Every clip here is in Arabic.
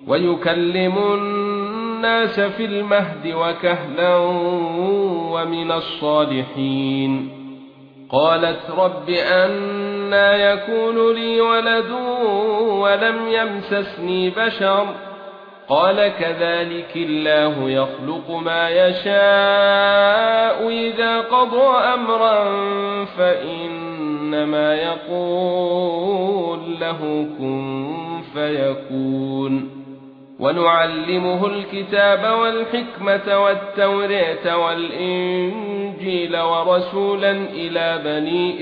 ويكلم الناس في المهد وكهلا ومن الصالحين. قالت رب أنى يكون لي ولد ولم يمسسني بشر قال كذلك الله يخلق ما يشاء إذا قضى أمرا فإنما يقول له كن فيكون. ونعلمه الكتاب والحكمة والتوراة والإنجيل ورسولا إلى بني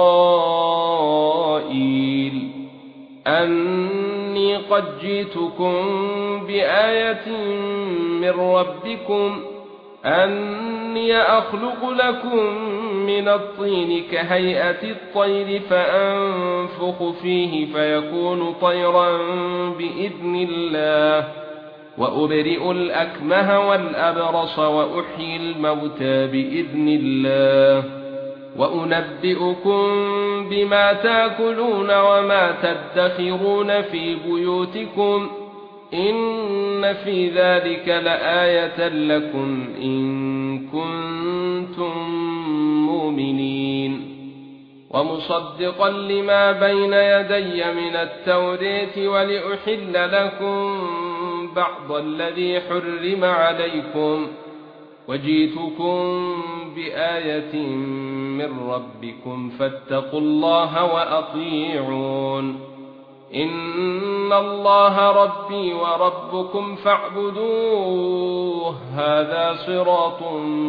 إسرائيل أني قد جئتكم بآية من ربكم أني أخلق لكم من الطين كهيئة الطير فأنفخ فيه فيكون طيرا بإذن الله وأبرئ الأكمه والأبرص وأحيي الموتى بإذن الله وأنبئكم بما تأكلون وما تدخرون في بيوتكم إن في ذلك لآية لكم إن كنتم مؤمنين. ومصدقا لما بين يدي من التوراة ولأحل لكم بعض الذي حرم عليكم وجئتكم بآية من ربكم فاتقوا الله وأطيعون. إن الله ربي وربكم فاعبدوه هذا صراط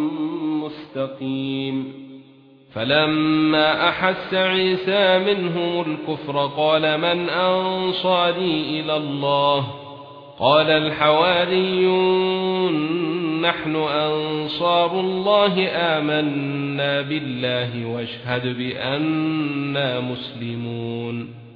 مستقيم. فلما أحس عيسى منهم الكفر قال من أنصاري إلى الله قال الحواريون نحن أنصار الله آمنا بالله واشهد بأننا مسلمون.